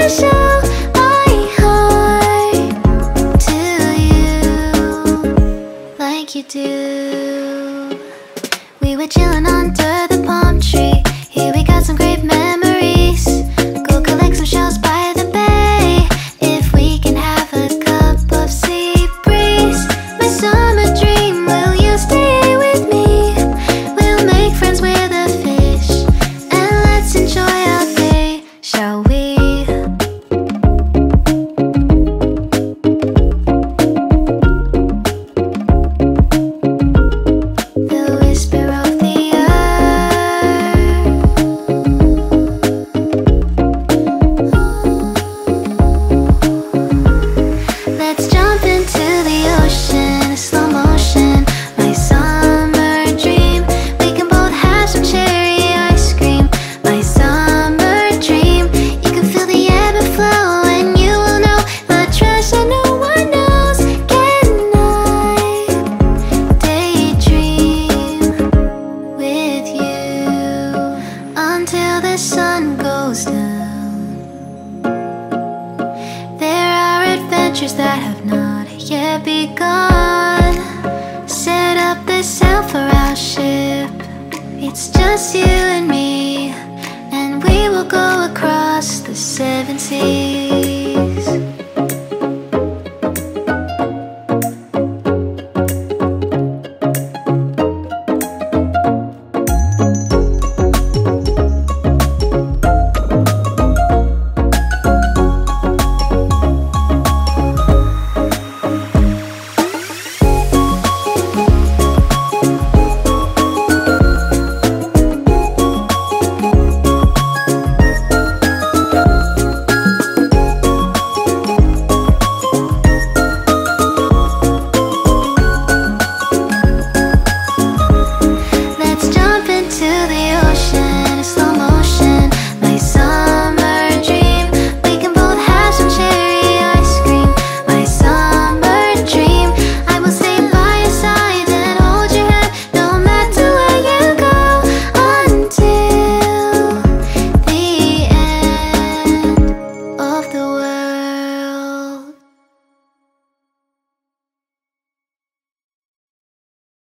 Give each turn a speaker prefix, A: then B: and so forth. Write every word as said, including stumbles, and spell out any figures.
A: show my heart to you like you do. We were chilling under the palm tree. Here we got some great memories. Go collect some shells by the bay. If we can have a cup of sea breeze. My summer dream, will you stay with me? We'll make friends with the fish, and let's enjoy our day, shall we? The whisper of the earth. Let's jump into the ocean, slow motion. My summer dream. We can both have some cherry ice cream. My summer dream. You can feel the ebb and flow, and you will know the treasure no one knows. Can I daydream with you until the sun goes down? There are adventures that have not yet begun. Set up the sail for our ship. It's just you